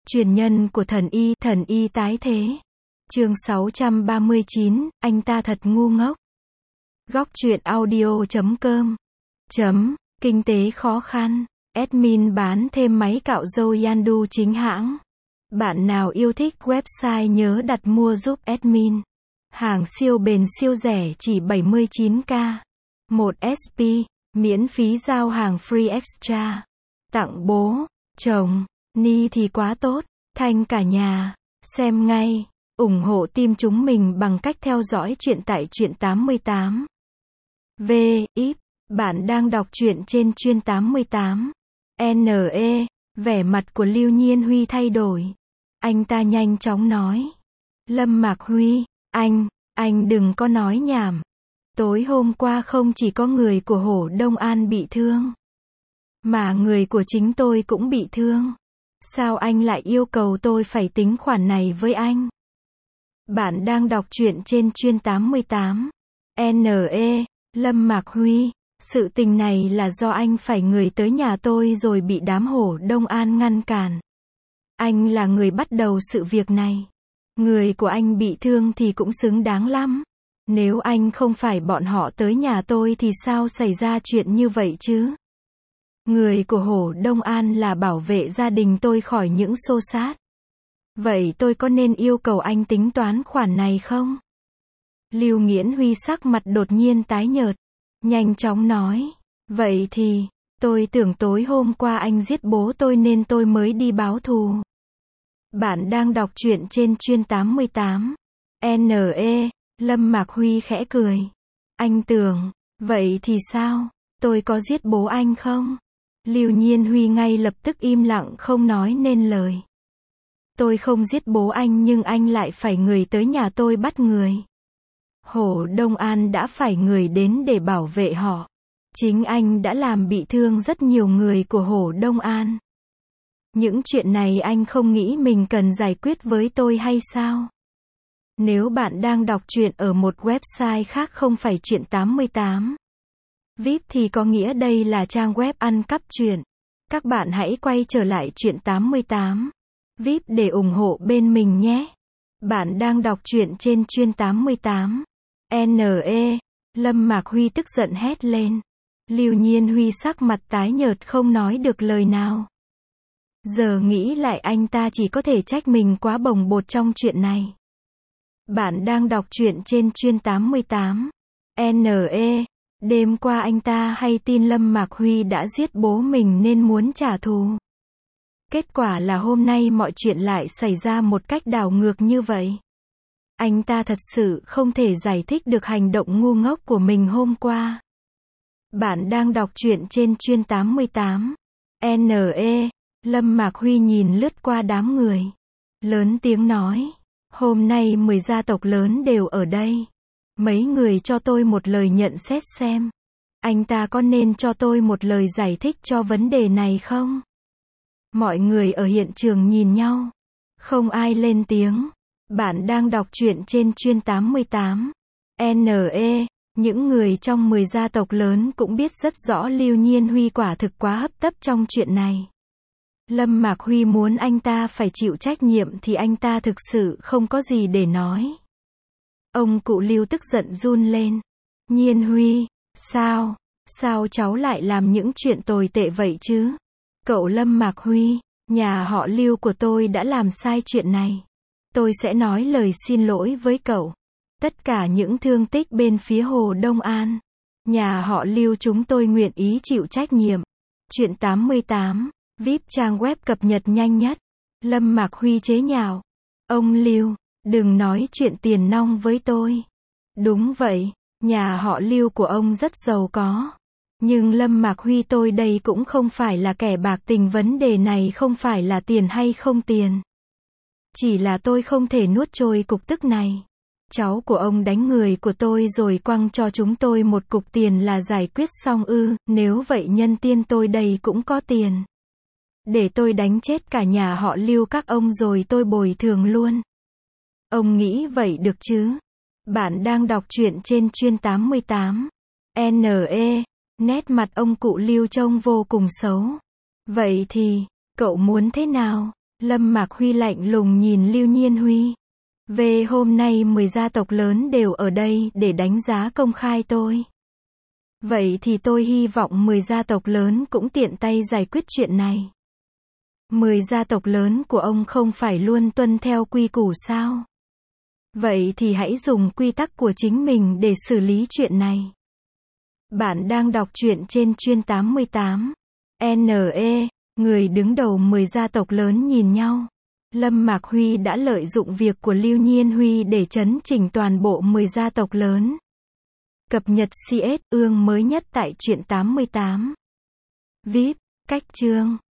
Truyền nhân của thần y tái thế. Chương 639, anh ta thật ngu ngốc. Góc truyện audio.com. Kinh tế khó khăn. Admin bán thêm máy cạo râu Yandu chính hãng. Bạn nào yêu thích website nhớ đặt mua giúp admin. Hàng siêu bền siêu rẻ chỉ 79k. 1 SP, miễn phí giao hàng free extra. Tặng bố, chồng, Ni thì quá tốt, thanh cả nhà. Xem ngay, ủng hộ team chúng mình bằng cách theo dõi truyện tại truyện 88. Bạn đang đọc truyện trên truyện 88. NE, vẻ mặt của Lưu Nhiên Huy thay đổi. Anh ta nhanh chóng nói. Lâm Mạc Huy, anh đừng có nói nhảm. Tối hôm qua không chỉ có người của Hổ Đông An bị thương, mà người của chính tôi cũng bị thương. Sao anh lại yêu cầu tôi phải tính khoản này với anh? Bạn đang đọc truyện trên truyện 88. NE, Lâm Mạc Huy, sự tình này là do anh phải người tới nhà tôi rồi bị đám Hổ Đông An ngăn cản. Anh là người bắt đầu sự việc này. Người của anh bị thương thì cũng xứng đáng lắm. Nếu anh không phải bọn họ tới nhà tôi thì sao xảy ra chuyện như vậy chứ? Người của Hổ Đông An là bảo vệ gia đình tôi khỏi những xô xát. Vậy tôi có nên yêu cầu anh tính toán khoản này không? Lưu Nghiễn Huy sắc mặt đột nhiên tái nhợt. Nhanh chóng nói. Vậy thì, tôi tưởng tối hôm qua anh giết bố tôi nên tôi mới đi báo thù. Bạn đang đọc truyện trên truyện 88. NE, Lâm Mạc Huy khẽ cười. Anh tưởng, vậy thì sao? Tôi có giết bố anh không? Lưu Nhiên Huy ngay lập tức im lặng không nói nên lời. Tôi không giết bố anh nhưng anh lại phải người tới nhà tôi bắt người. Hổ Đông An đã phải người đến để bảo vệ họ. Chính anh đã làm bị thương rất nhiều người của Hổ Đông An. Những chuyện này anh không nghĩ mình cần giải quyết với tôi hay sao? Nếu bạn đang đọc truyện ở một website khác không phải truyện 88 VIP thì có nghĩa đây là trang web ăn cắp truyện. Các bạn hãy quay trở lại truyện 88 VIP để ủng hộ bên mình nhé. Bạn đang đọc truyện trên truyện 88. NE, Lâm Mạc Huy tức giận hét lên. Lưu Nhiên Huy sắc mặt tái nhợt không nói được lời nào. Giờ nghĩ lại anh ta chỉ có thể trách mình quá bồng bột trong chuyện này. Bạn đang đọc truyện trên truyện 88. NE, đêm qua anh ta hay tin Lâm Mạc Huy đã giết bố mình nên muốn trả thù. Kết quả là hôm nay mọi chuyện lại xảy ra một cách đảo ngược như vậy. Anh ta thật sự không thể giải thích được hành động ngu ngốc của mình hôm qua. Bạn đang đọc truyện trên truyện 88. NE, Lâm Mạc Huy nhìn lướt qua đám người. Lớn tiếng nói. Hôm nay 10 gia tộc lớn đều ở đây. Mấy người cho tôi một lời nhận xét xem. Anh ta có nên cho tôi một lời giải thích cho vấn đề này không? Mọi người ở hiện trường nhìn nhau. Không ai lên tiếng. Bạn đang đọc truyện trên truyện 88. NE, những người trong 10 gia tộc lớn cũng biết rất rõ Lưu Nhiên Huy quả thực quá hấp tấp trong chuyện này. Lâm Mạc Huy muốn anh ta phải chịu trách nhiệm thì anh ta thực sự không có gì để nói. Ông cụ Lưu tức giận run lên. Nhiên Huy, sao cháu lại làm những chuyện tồi tệ vậy chứ? Cậu Lâm Mạc Huy, nhà họ Lưu của tôi đã làm sai chuyện này. Tôi sẽ nói lời xin lỗi với cậu. Tất cả những thương tích bên phía Hồ Đông An, nhà họ Lưu chúng tôi nguyện ý chịu trách nhiệm. Truyện 88, VIP trang web cập nhật nhanh nhất. Lâm Mạc Huy chế nhạo. Ông Lưu, đừng nói chuyện tiền nong với tôi. Đúng vậy, nhà họ Lưu của ông rất giàu có. Nhưng Lâm Mạc Huy tôi đây cũng không phải là kẻ bạc tình, vấn đề này không phải là tiền hay không tiền. Chỉ là tôi không thể nuốt trôi cục tức này. Cháu của ông đánh người của tôi rồi quăng cho chúng tôi một cục tiền là giải quyết xong ư? Nếu vậy nhân tiên tôi đây cũng có tiền. Để tôi đánh chết cả nhà họ Lưu các ông rồi tôi bồi thường luôn. Ông nghĩ vậy được chứ? Bạn đang đọc truyện trên truyện 88. NE, nét mặt ông cụ Lưu trông vô cùng xấu. Vậy thì, cậu muốn thế nào? Lâm Mạc Huy lạnh lùng nhìn Lưu Nhiên Huy. Về hôm nay 10 gia tộc lớn đều ở đây để đánh giá công khai tôi. Vậy thì tôi hy vọng 10 gia tộc lớn cũng tiện tay giải quyết chuyện này. 10 gia tộc lớn của ông không phải luôn tuân theo quy củ sao? Vậy thì hãy dùng quy tắc của chính mình để xử lý chuyện này. Bạn đang đọc truyện trên Chuyên 88. NE, người đứng đầu 10 gia tộc lớn nhìn nhau. Lâm Mạc Huy đã lợi dụng việc của Lưu Nhiên Huy để chấn chỉnh toàn bộ 10 gia tộc lớn. Cập nhật CS ương mới nhất tại Truyện 88. VIP, cách chương